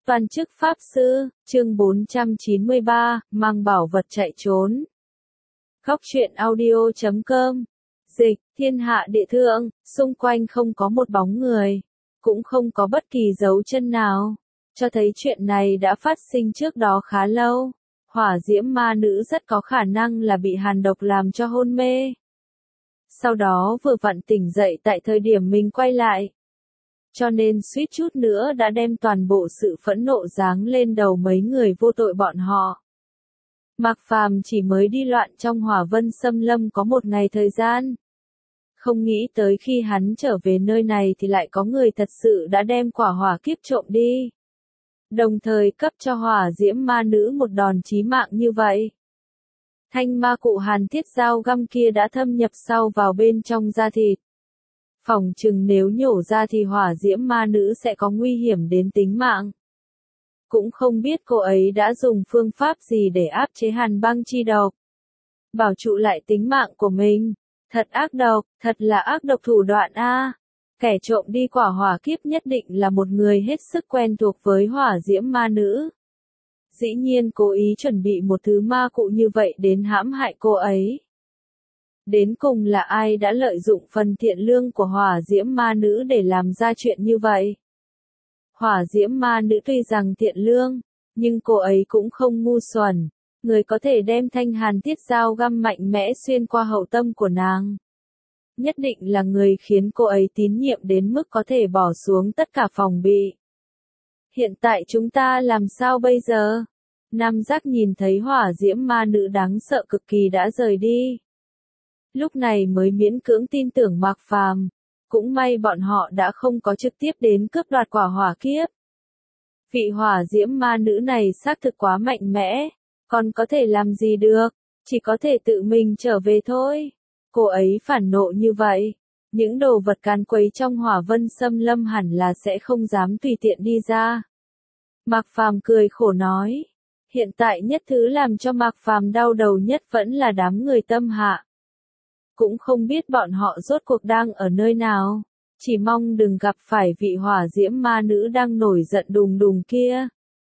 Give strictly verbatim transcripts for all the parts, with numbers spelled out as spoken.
Toàn chức Pháp Sư, chương bốn trăm chín mươi ba, mang bảo vật chạy trốn. Góc truyện audio chấm com. Dịch, thiên hạ địa thượng, xung quanh không có một bóng người, cũng không có bất kỳ dấu chân nào, cho thấy chuyện này đã phát sinh trước đó khá lâu. Hỏa diễm ma nữ rất có khả năng là bị hàn độc làm cho hôn mê. Sau đó vừa vặn tỉnh dậy tại thời điểm mình quay lại. Cho nên suýt chút nữa đã đem toàn bộ sự phẫn nộ giáng lên đầu mấy người vô tội bọn họ. Mạc Phàm chỉ mới đi loạn trong Hỏa Vân Xâm Lâm có một ngày thời gian. Không nghĩ tới khi hắn trở về nơi này thì lại có người thật sự đã đem quả hỏa kiếp trộm đi. Đồng thời cấp cho hỏa diễm ma nữ một đòn chí mạng như vậy. Thanh ma cụ hàn thiết dao găm kia đã thâm nhập sâu vào bên trong da thịt. Phỏng chừng nếu nhổ ra thì hỏa diễm ma nữ sẽ có nguy hiểm đến tính mạng. Cũng không biết cô ấy đã dùng phương pháp gì để áp chế hàn băng chi độc. Bảo trụ lại tính mạng của mình. Thật ác độc, thật là ác độc thủ đoạn a. Kẻ trộm đi quả hỏa kiếp nhất định là một người hết sức quen thuộc với hỏa diễm ma nữ. Dĩ nhiên cố ý chuẩn bị một thứ ma cụ như vậy đến hãm hại cô ấy. Đến cùng là ai đã lợi dụng phần thiện lương của hỏa diễm ma nữ để làm ra chuyện như vậy? Hỏa diễm ma nữ tuy rằng thiện lương, nhưng cô ấy cũng không ngu xuẩn. Người có thể đem thanh hàn thiết dao găm mạnh mẽ xuyên qua hậu tâm của nàng. Nhất định là người khiến cô ấy tín nhiệm đến mức có thể bỏ xuống tất cả phòng bị. Hiện tại chúng ta làm sao bây giờ? Nam Giác nhìn thấy hỏa diễm ma nữ đáng sợ cực kỳ đã rời đi. Lúc này mới miễn cưỡng tin tưởng Mạc Phàm. Cũng may bọn họ đã không có trực tiếp đến cướp đoạt quả hỏa kiếp. Vị hỏa diễm ma nữ này xác thực quá mạnh mẽ. Còn có thể làm gì được, chỉ có thể tự mình trở về thôi. Cô ấy phản nộ như vậy, những đồ vật càn quấy trong Hỏa Vân Xâm Lâm hẳn là sẽ không dám tùy tiện đi ra. Mạc Phàm cười khổ nói, hiện tại nhất thứ làm cho Mạc Phàm đau đầu nhất vẫn là đám người Tâm Hạ. Cũng không biết bọn họ rốt cuộc đang ở nơi nào, chỉ mong đừng gặp phải vị hỏa diễm ma nữ đang nổi giận đùng đùng kia.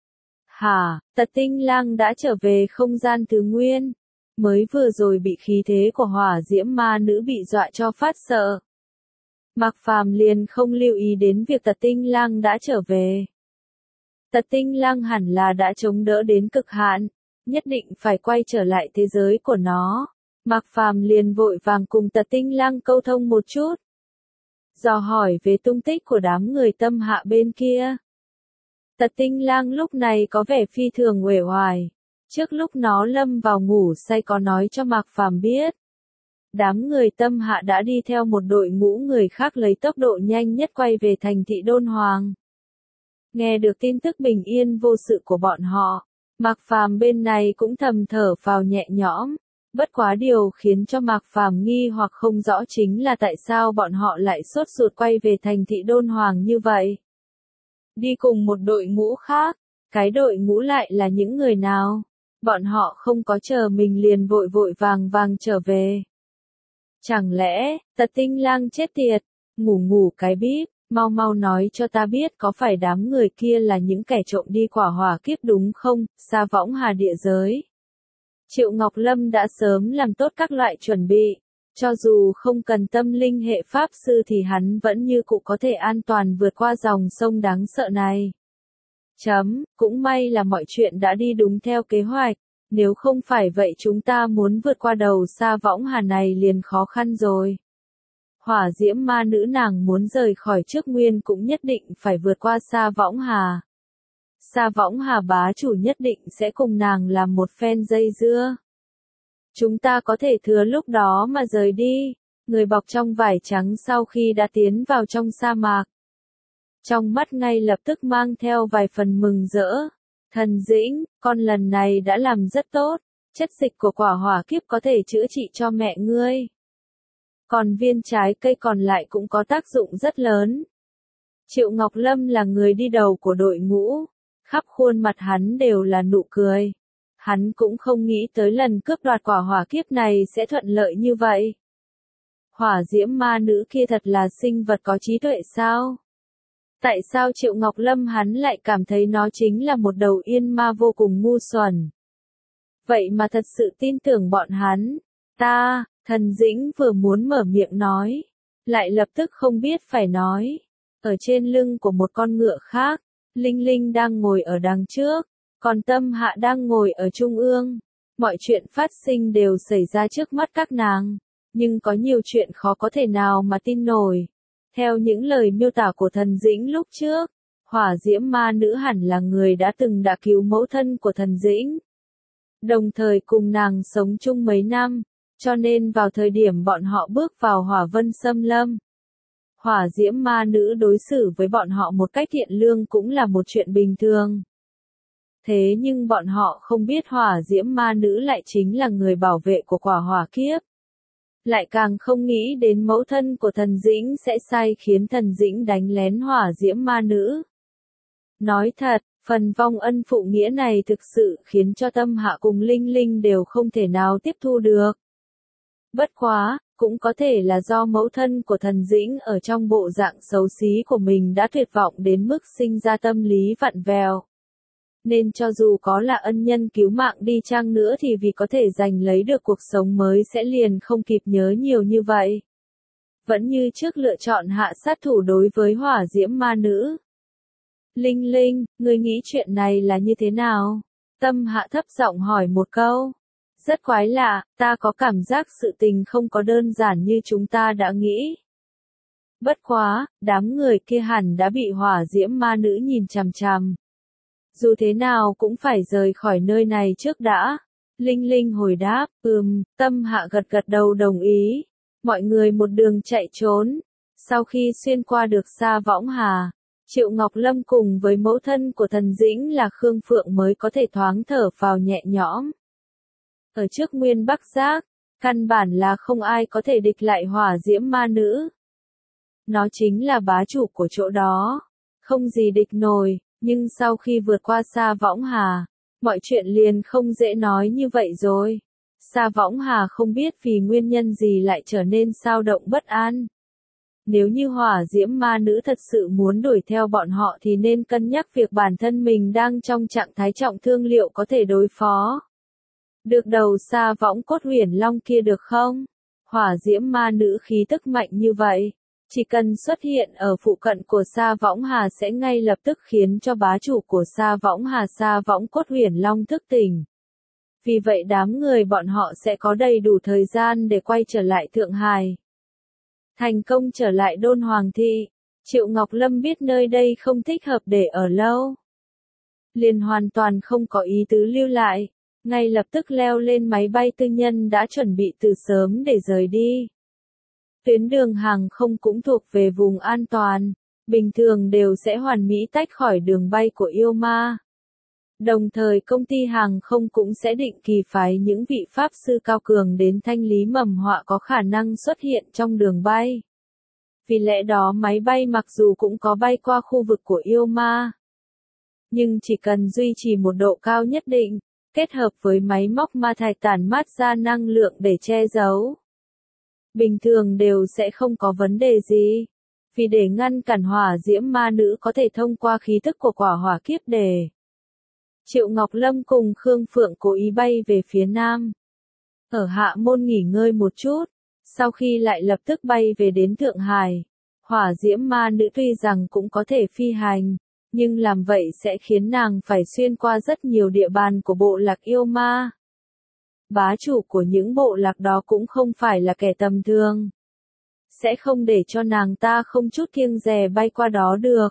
Hả, Tật Tinh Lang đã trở về không gian thứ nguyên. Mới vừa rồi bị khí thế của hỏa diễm ma nữ bị dọa cho phát sợ. Mạc Phàm liền không lưu ý đến việc Tật Tinh Lang đã trở về. Tật Tinh Lang hẳn là đã chống đỡ đến cực hạn, nhất định phải quay trở lại thế giới của nó. Mạc Phàm liền vội vàng cùng Tật Tinh Lang câu thông một chút. Dò hỏi về tung tích của đám người Tâm Hạ bên kia. Tật Tinh Lang lúc này có vẻ phi thường uể oải. Trước lúc nó lâm vào ngủ say có nói cho Mạc Phàm biết. Đám người Tâm Hạ đã đi theo một đội ngũ người khác lấy tốc độ nhanh nhất quay về thành thị Đôn Hoàng. Nghe được tin tức bình yên vô sự của bọn họ, Mạc Phàm bên này cũng thầm thở phào nhẹ nhõm. Bất quá điều khiến cho Mạc Phàm nghi hoặc không rõ chính là tại sao bọn họ lại sốt ruột quay về thành thị Đôn Hoàng như vậy. Đi cùng một đội ngũ khác, cái đội ngũ lại là những người nào? Bọn họ không có chờ mình liền vội vội vàng vàng trở về. Chẳng lẽ, Tật Tinh Lang chết tiệt, ngủ ngủ cái bíp, mau mau nói cho ta biết có phải đám người kia là những kẻ trộm đi quả hỏa kiếp đúng không, Sa Võng Hà địa giới. Triệu Ngọc Lâm đã sớm làm tốt các loại chuẩn bị, cho dù không cần tâm linh hệ pháp sư thì hắn vẫn như cụ có thể an toàn vượt qua dòng sông đáng sợ này. Chấm, cũng may là mọi chuyện đã đi đúng theo kế hoạch, nếu không phải vậy chúng ta muốn vượt qua đầu Sa Võng Hà này liền khó khăn rồi. Hỏa diễm ma nữ nàng muốn rời khỏi trước nguyên cũng nhất định phải vượt qua Sa Võng Hà. Sa Võng Hà bá chủ nhất định sẽ cùng nàng làm một phen dây dưa. Chúng ta có thể thừa lúc đó mà rời đi, người bọc trong vải trắng sau khi đã tiến vào trong sa mạc. Trong mắt ngay lập tức mang theo vài phần mừng rỡ. Thần Dĩnh, con lần này đã làm rất tốt, chất dịch của quả hỏa kiếp có thể chữa trị cho mẹ ngươi. Còn viên trái cây còn lại cũng có tác dụng rất lớn. Triệu Ngọc Lâm là người đi đầu của đội ngũ, khắp khuôn mặt hắn đều là nụ cười. Hắn cũng không nghĩ tới lần cướp đoạt quả hỏa kiếp này sẽ thuận lợi như vậy. Hỏa diễm ma nữ kia thật là sinh vật có trí tuệ sao? Tại sao Triệu Ngọc Lâm hắn lại cảm thấy nó chính là một đầu yên ma vô cùng ngu xuẩn? Vậy mà thật sự tin tưởng bọn hắn. Ta, Thần Dĩnh vừa muốn mở miệng nói, lại lập tức không biết phải nói. Ở trên lưng của một con ngựa khác, Linh Linh đang ngồi ở đằng trước, còn Tâm Hạ đang ngồi ở trung ương. Mọi chuyện phát sinh đều xảy ra trước mắt các nàng, nhưng có nhiều chuyện khó có thể nào mà tin nổi. Theo những lời miêu tả của Thần Dĩnh lúc trước, hỏa diễm ma nữ hẳn là người đã từng đã cứu mẫu thân của Thần Dĩnh, đồng thời cùng nàng sống chung mấy năm, cho nên vào thời điểm bọn họ bước vào Hỏa Vân Xâm Lâm, hỏa diễm ma nữ đối xử với bọn họ một cách thiện lương cũng là một chuyện bình thường. Thế nhưng bọn họ không biết hỏa diễm ma nữ lại chính là người bảo vệ của quả hỏa kiếp. Lại càng không nghĩ đến mẫu thân của Thần Dĩnh sẽ sai khiến Thần Dĩnh đánh lén hỏa diễm ma nữ. Nói thật, phần vong ân phụ nghĩa này thực sự khiến cho Tâm Hạ cùng Linh Linh đều không thể nào tiếp thu được. Bất quá, cũng có thể là do mẫu thân của Thần Dĩnh ở trong bộ dạng xấu xí của mình đã tuyệt vọng đến mức sinh ra tâm lý vặn vẹo. Nên cho dù có là ân nhân cứu mạng đi chăng nữa thì vì có thể giành lấy được cuộc sống mới sẽ liền không kịp nhớ nhiều như vậy. Vẫn như trước lựa chọn hạ sát thủ đối với hỏa diễm ma nữ. Linh Linh, ngươi nghĩ chuyện này là như thế nào? Tâm Hạ thấp giọng hỏi một câu. Rất quái lạ, ta có cảm giác sự tình không có đơn giản như chúng ta đã nghĩ. Bất quá, đám người kia hẳn đã bị hỏa diễm ma nữ nhìn chằm chằm. Dù thế nào cũng phải rời khỏi nơi này trước đã. Linh Linh hồi đáp, ừm, Tâm Hạ gật gật đầu đồng ý. Mọi người một đường chạy trốn. Sau khi xuyên qua được Sa Võng Hà, Triệu Ngọc Lâm cùng với mẫu thân của Thần Dĩnh là Khương Phượng mới có thể thoáng thở phào nhẹ nhõm. Ở trước Nguyên Bắc Giác, căn bản là không ai có thể địch lại hỏa diễm ma nữ. Nó chính là bá chủ của chỗ đó, không gì địch nổi, nhưng sau khi vượt qua Sa Võng Hà, mọi chuyện liền không dễ nói như vậy rồi. Sa Võng Hà không biết vì nguyên nhân gì lại trở nên xao động bất an. Nếu như hỏa diễm ma nữ thật sự muốn đuổi theo bọn họ thì nên cân nhắc việc bản thân mình đang trong trạng thái trọng thương liệu có thể đối phó được đầu Sa Võng Cốt Huyền Long kia được không? Hỏa diễm ma nữ khí tức mạnh như vậy, chỉ cần xuất hiện ở phụ cận của Sa Võng Hà sẽ ngay lập tức khiến cho bá chủ của Sa Võng Hà Sa Võng Cốt Huyền Long thức tỉnh. Vì vậy đám người bọn họ sẽ có đầy đủ thời gian để quay trở lại Thượng Hải. Thành công trở lại Đôn Hoàng Thị, Triệu Ngọc Lâm biết nơi đây không thích hợp để ở lâu. Liền hoàn toàn không có ý tứ lưu lại, ngay lập tức leo lên máy bay tư nhân đã chuẩn bị từ sớm để rời đi. Tuyến đường hàng không cũng thuộc về vùng an toàn, bình thường đều sẽ hoàn mỹ tách khỏi đường bay của yêu ma. Đồng thời công ty hàng không cũng sẽ định kỳ phái những vị pháp sư cao cường đến thanh lý mầm họa có khả năng xuất hiện trong đường bay. Vì lẽ đó máy bay mặc dù cũng có bay qua khu vực của yêu ma, nhưng chỉ cần duy trì một độ cao nhất định, kết hợp với máy móc ma thạch tản mát ra năng lượng để che giấu, bình thường đều sẽ không có vấn đề gì. Vì để ngăn cản hỏa diễm ma nữ có thể thông qua khí tức của quả hỏa kiếp để Triệu Ngọc Lâm cùng Khương Phượng cố ý bay về phía nam. Ở Hạ Môn nghỉ ngơi một chút, sau khi lại lập tức bay về đến Thượng Hải. Hỏa diễm ma nữ tuy rằng cũng có thể phi hành, nhưng làm vậy sẽ khiến nàng phải xuyên qua rất nhiều địa bàn của bộ lạc yêu ma. Bá chủ của những bộ lạc đó cũng không phải là kẻ tầm thường, sẽ không để cho nàng ta không chút kiêng dè bay qua đó được.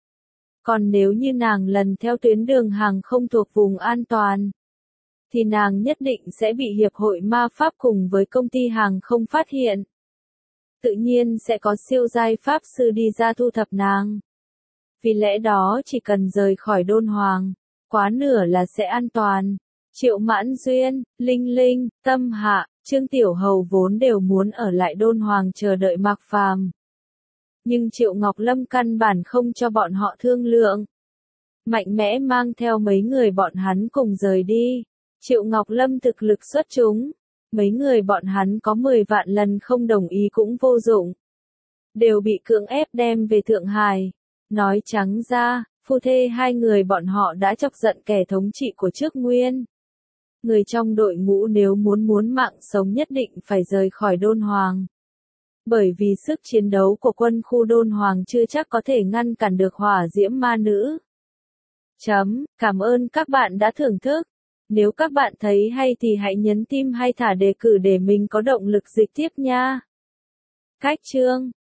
Còn nếu như nàng lần theo tuyến đường hàng không thuộc vùng an toàn, thì nàng nhất định sẽ bị Hiệp hội Ma Pháp cùng với công ty hàng không phát hiện. Tự nhiên sẽ có siêu giai pháp sư đi ra thu thập nàng. Vì lẽ đó chỉ cần rời khỏi Đôn Hoàng, quá nửa là sẽ an toàn. Triệu Mãn Duyên, Linh Linh, Tâm Hạ, Trương Tiểu Hầu vốn đều muốn ở lại Đôn Hoàng chờ đợi Mạc Phàm. Nhưng Triệu Ngọc Lâm căn bản không cho bọn họ thương lượng. Mạnh mẽ mang theo mấy người bọn hắn cùng rời đi. Triệu Ngọc Lâm thực lực xuất chúng. Mấy người bọn hắn có mười vạn lần không đồng ý cũng vô dụng. Đều bị cưỡng ép đem về Thượng Hải. Nói trắng ra, phu thê hai người bọn họ đã chọc giận kẻ thống trị của trước Nguyên. Người trong đội ngũ nếu muốn muốn mạng sống nhất định phải rời khỏi Đôn Hoàng. Bởi vì sức chiến đấu của quân khu Đôn Hoàng chưa chắc có thể ngăn cản được hỏa diễm ma nữ. Chấm, cảm ơn các bạn đã thưởng thức. Nếu các bạn thấy hay thì hãy nhấn tim hay thả đề cử để mình có động lực dịch tiếp nha. Cách chương